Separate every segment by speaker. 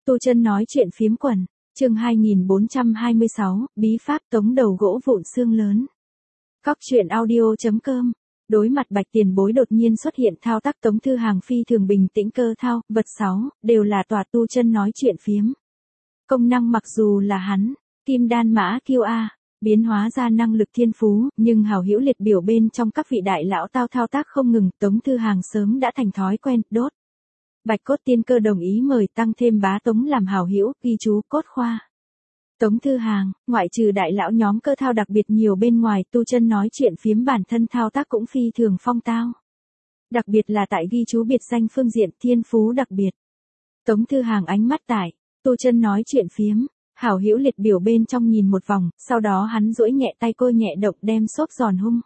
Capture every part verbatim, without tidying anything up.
Speaker 1: Tu Chân nói chuyện phiếm quần, chương hai nghìn bốn trăm hai mươi sáu, bí pháp tống đầu gỗ vụn xương lớn. Cóc truyện audio chấm com. Đối mặt Bạch Tiền Bối đột nhiên xuất hiện thao tác Tống Thư Hàng phi thường bình tĩnh cơ thao, vật sáu, đều là tòa Tu Chân nói chuyện phiếm. Công năng mặc dù là hắn, kim đan mã kiêu a, biến hóa ra năng lực thiên phú, nhưng hảo hữu liệt biểu bên trong các vị đại lão tao thao tác không ngừng, Tống Thư Hàng sớm đã thành thói quen, đốt. Bạch Cốt Tiên Cơ đồng ý mời tăng thêm bá Tống làm hảo hữu, ghi chú cốt khoa. Tống Thư Hàng, ngoại trừ đại lão nhóm cơ thao đặc biệt nhiều bên ngoài, Tu Chân nói chuyện phiếm bản thân thao tác cũng phi thường phong tao. Đặc biệt là tại ghi chú biệt danh phương diện thiên phú đặc biệt. Tống Thư Hàng ánh mắt tại Tu Chân nói chuyện phiếm, hảo hữu liệt biểu bên trong nhìn một vòng, sau đó hắn duỗi nhẹ tay cô nhẹ động đem xốp giòn hung.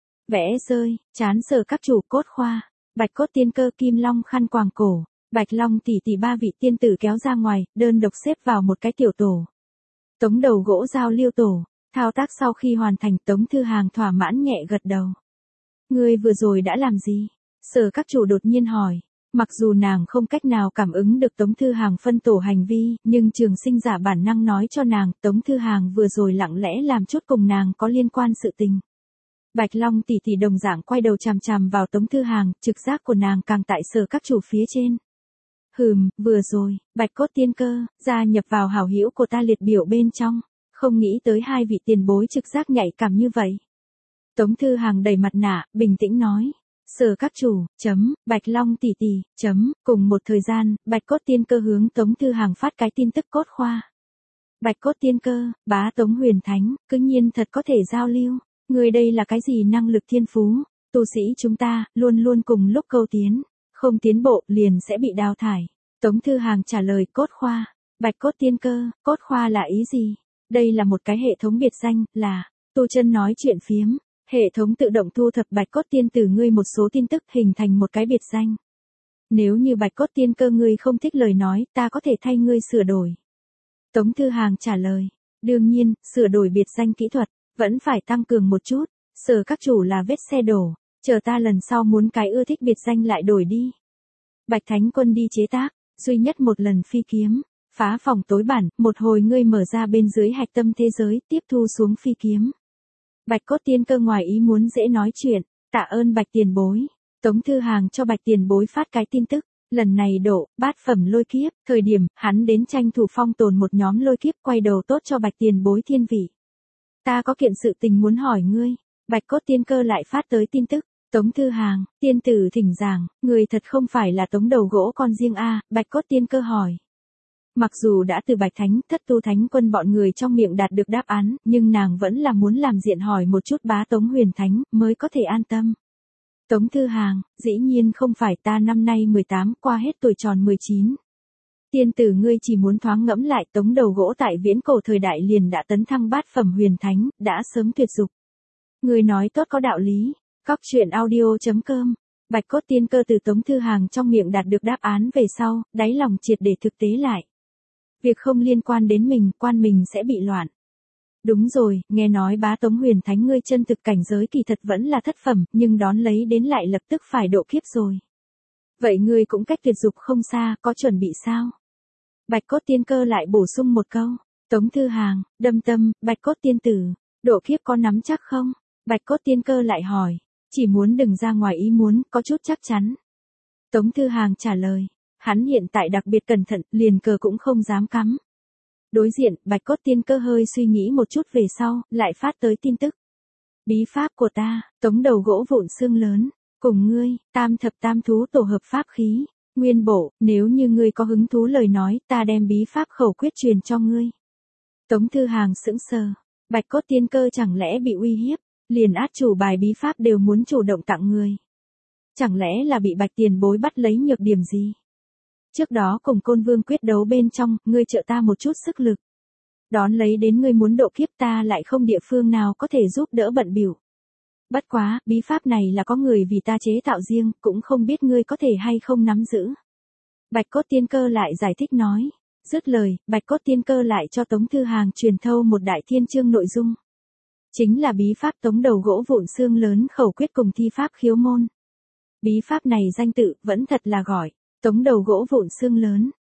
Speaker 1: Vẽ rơi, chán sờ các chủ cốt khoa, Bạch Cốt Tiên Cơ kim long khăn quàng cổ, Bạch Long tỷ tỷ ba vị tiên tử kéo ra ngoài, đơn độc xếp vào một cái tiểu tổ. Tống đầu gỗ giao liêu tổ, thao tác sau khi hoàn thành Tống Thư Hàng thỏa mãn nhẹ gật đầu. Ngươi vừa rồi đã làm gì? Sở các chủ đột nhiên hỏi. Mặc dù nàng không cách nào cảm ứng được Tống Thư Hàng phân tổ hành vi, nhưng trường sinh giả bản năng nói cho nàng, Tống Thư Hàng vừa rồi lặng lẽ làm chút cùng nàng có liên quan sự tình. Bạch Long tỷ tỷ đồng dạng quay đầu chằm chằm vào Tống Thư Hàng, trực giác của nàng càng tại sở các chủ phía trên. Hừm, vừa rồi, Bạch Cốt Tiên Cơ, gia nhập vào hảo hữu của ta liệt biểu bên trong, không nghĩ tới hai vị tiền bối trực giác nhạy cảm như vậy. Tống Thư Hàng đầy mặt nạ, bình tĩnh nói. Sở các chủ, chấm, Bạch Long tỷ tỷ, chấm, cùng một thời gian, Bạch Cốt Tiên Cơ hướng Tống Thư Hàng phát cái tin tức cốt khoa. Bạch Cốt Tiên Cơ, bá Tống Huyền Thánh, cứ nhiên thật có thể giao lưu, người đây là cái gì năng lực thiên phú, tu sĩ chúng ta, luôn luôn cùng lúc câu tiến, không tiến bộ liền sẽ bị đào thải. Tống Thư Hàng trả lời cốt khoa, Bạch Cốt Tiên Cơ, cốt khoa là ý gì? Đây là một cái hệ thống biệt danh, là, Tu Chân nói chuyện phiếm. Hệ thống tự động thu thập Bạch Cốt Tiên Tử ngươi một số tin tức hình thành một cái biệt danh. Nếu như Bạch Cốt Tiên Cơ ngươi không thích lời nói, ta có thể thay ngươi sửa đổi. Tống Thư Hàng trả lời, đương nhiên, sửa đổi biệt danh kỹ thuật, vẫn phải tăng cường một chút, sở các chủ là vết xe đổ, chờ ta lần sau muốn cái ưa thích biệt danh lại đổi đi. Bạch Thánh Quân đi chế tác, duy nhất một lần phi kiếm, phá phòng tối bản, một hồi ngươi mở ra bên dưới hạch tâm thế giới, tiếp thu xuống phi kiếm. Bạch Cốt Tiên Cơ ngoài ý muốn dễ nói chuyện, tạ ơn Bạch tiền bối. Tống Thư Hàng cho Bạch tiền bối phát cái tin tức, lần này độ, bát phẩm lôi kiếp, thời điểm, hắn đến tranh thủ phong tồn một nhóm lôi kiếp quay đầu tốt cho Bạch tiền bối thiên vị. Ta có kiện sự tình muốn hỏi ngươi, Bạch Cốt Tiên Cơ lại phát tới tin tức, Tống Thư Hàng, tiên tử thỉnh giảng, người thật không phải là Tống đầu gỗ con riêng a, Bạch Cốt Tiên Cơ hỏi. Mặc dù đã từ Bạch Thánh, Thất Tu Thánh Quân bọn người trong miệng đạt được đáp án, nhưng nàng vẫn là muốn làm diện hỏi một chút bá Tống Huyền Thánh, mới có thể an tâm. Tống Thư Hàng, dĩ nhiên không phải ta năm nay mười tám, qua hết tuổi tròn mười chín. Tiên tử ngươi chỉ muốn thoáng ngẫm lại Tống đầu gỗ tại viễn cổ thời đại liền đã tấn thăng bát phẩm huyền thánh, đã sớm tuyệt dục. Ngươi nói tốt có đạo lý, cóc truyện audio chấm com. Bạch Cốt Tiên Cơ từ Tống Thư Hàng trong miệng đạt được đáp án về sau, đáy lòng triệt để thực tế lại. Việc không liên quan đến mình, quan mình sẽ bị loạn. Đúng rồi, nghe nói bá Tống Huyền Thánh ngươi chân thực cảnh giới kỳ thật vẫn là thất phẩm, nhưng đón lấy đến lại lập tức phải độ kiếp rồi. Vậy ngươi cũng cách tuyệt dục không xa, có chuẩn bị sao? Bạch Cốt Tiên Cơ lại bổ sung một câu. Tống Thư Hàng, đâm tâm, Bạch Cốt Tiên Tử, độ kiếp có nắm chắc không? Bạch Cốt Tiên Cơ lại hỏi, chỉ muốn đừng ra ngoài ý muốn, có chút chắc chắn. Tống Thư Hàng trả lời. Hắn hiện tại đặc biệt cẩn thận, liền cờ cũng không dám cắm. Đối diện, Bạch Cốt Tiên Cơ hơi suy nghĩ một chút về sau, lại phát tới tin tức. Bí pháp của ta, tống đầu gỗ vụn xương lớn, cùng ngươi, tam thập tam thú tổ hợp pháp khí, nguyên bộ, nếu như ngươi có hứng thú lời nói, ta đem bí pháp khẩu quyết truyền cho ngươi. Tống Thư Hàng sững sờ, Bạch Cốt Tiên Cơ chẳng lẽ bị uy hiếp, liền át chủ bài bí pháp đều muốn chủ động tặng người. Chẳng lẽ là bị Bạch tiền bối bắt lấy nhược điểm gì? Trước đó cùng Côn Vương quyết đấu bên trong, ngươi trợ ta một chút sức lực. Đón lấy đến ngươi muốn độ kiếp ta lại không địa phương nào có thể giúp đỡ bận biểu. Bất quá, bí pháp này là có người vì ta chế tạo riêng, cũng không biết ngươi có thể hay không nắm giữ. Bạch Cốt Tiên Cơ lại giải thích nói. Dứt lời, Bạch Cốt Tiên Cơ lại cho Tống Thư Hàng truyền thâu một đại thiên chương nội dung. Chính là bí pháp tống đầu gỗ vụn xương lớn khẩu quyết cùng thi pháp khiếu môn. Bí pháp này danh tự vẫn thật là gọi. Tống đầu gỗ vụn xương lớn,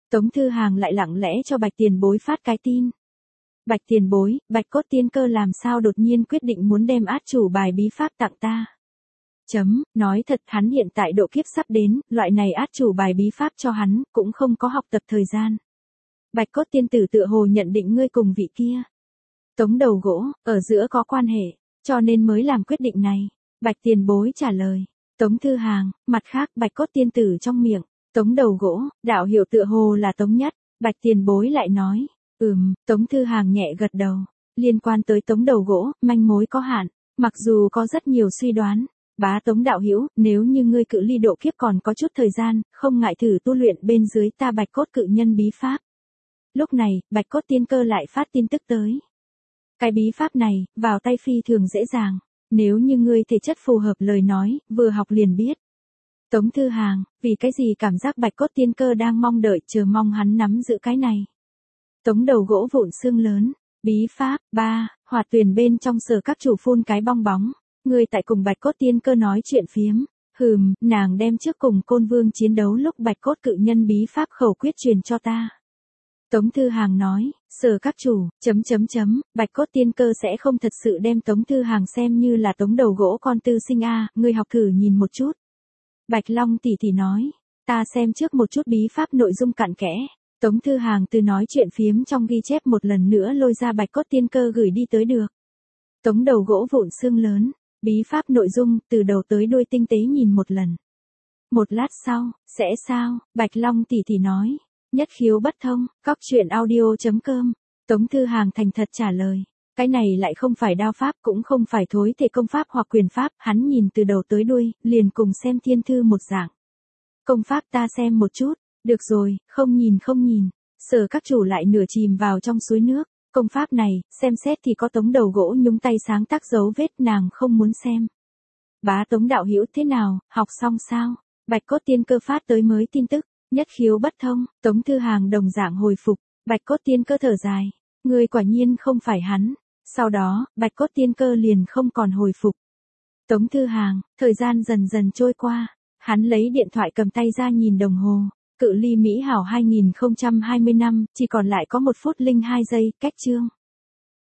Speaker 1: Tống Thư Hàng lại lặng lẽ cho Bạch Tiền Bối phát cái tin. Bạch Tiền Bối, Bạch Cốt Tiên Cơ làm sao đột nhiên quyết định muốn đem át chủ bài bí pháp tặng ta. Chấm, nói thật hắn hiện tại độ kiếp sắp đến, loại này át chủ bài bí pháp cho hắn, cũng không có học tập thời gian. Bạch Cốt Tiên Tử tựa hồ nhận định ngươi cùng vị kia. Tống Đầu Gỗ, ở giữa có quan hệ, cho nên mới làm quyết định này. Bạch Tiền Bối trả lời. Tống Thư Hàng, mặt khác Bạch Cốt Tiên Tử trong miệng. Tống Đầu Gỗ, đạo hiệu tựa hồ là Tống Nhất. Bạch Tiền Bối lại nói. Ừm, Tống Thư Hàng nhẹ gật đầu. Liên quan tới Tống Đầu Gỗ, manh mối có hạn. Mặc dù có rất nhiều suy đoán. Bá Tống đạo hữu, nếu như ngươi cự ly độ kiếp còn có chút thời gian, không ngại thử tu luyện bên dưới ta Bạch Cốt cự nhân bí pháp. Lúc này, Bạch Cốt Tiên Cơ lại phát tin tức tới. Cái bí pháp này, vào tay phi thường dễ dàng. Nếu như ngươi thể chất phù hợp lời nói, vừa học liền biết. Tống Thư Hàng, vì cái gì cảm giác Bạch Cốt Tiên Cơ đang mong đợi chờ mong hắn nắm giữ cái này. Tống Đầu Gỗ vụn xương lớn, bí pháp, ba, hỏa tuyền bên trong sở các chủ phun cái bong bóng. Ngươi tại cùng Bạch Cốt Tiên Cơ nói chuyện phiếm. Hừm, nàng đem trước cùng Côn Vương chiến đấu lúc Bạch Cốt cự nhân bí pháp khẩu quyết truyền cho ta. Tống Thư Hàng nói, sở các chủ, chấm chấm chấm, Bạch Cốt Tiên Cơ sẽ không thật sự đem Tống Thư Hàng xem như là Tống Đầu Gỗ con tư sinh a, ngươi học thử nhìn một chút. Bạch Long tỷ tỷ nói, ta xem trước một chút bí pháp nội dung cặn kẽ. Tống Thư Hàng từ nói chuyện phiếm trong ghi chép một lần nữa lôi ra Bạch Cốt Tiên Cơ gửi đi tới được. Tống Đầu Gỗ vụn xương lớn, bí pháp nội dung, từ đầu tới đuôi tinh tế nhìn một lần. Một lát sau, sẽ sao, Bạch Long tỷ tỷ nói. Nhất khiếu bất thông, cóc truyện audio chấm com. Tống Thư Hàng thành thật trả lời. Cái này lại không phải đao pháp cũng không phải thối thể công pháp hoặc quyền pháp, hắn nhìn từ đầu tới đuôi, liền cùng xem thiên thư một dạng. Công pháp ta xem một chút, được rồi, không nhìn không nhìn. Sở các chủ lại nửa chìm vào trong suối nước. Công pháp này, xem xét thì có Tống Đầu Gỗ nhúng tay sáng tác dấu vết nàng không muốn xem. Bá Tống đạo hữu thế nào, học xong sao? Bạch Cốt Tiên Cơ phát tới mới tin tức. Nhất khiếu bất thông, Tống Thư Hàng đồng dạng hồi phục, Bạch Cốt Tiên Cơ thở dài, người quả nhiên không phải hắn. Sau đó, Bạch Cốt Tiên Cơ liền không còn hồi phục. Tống Thư Hàng, thời gian dần dần trôi qua, hắn lấy điện thoại cầm tay ra nhìn đồng hồ, cự ly Mỹ Hảo hai nghìn không trăm hai mươi năm, chỉ còn lại có một phút linh hai giây, cách chương.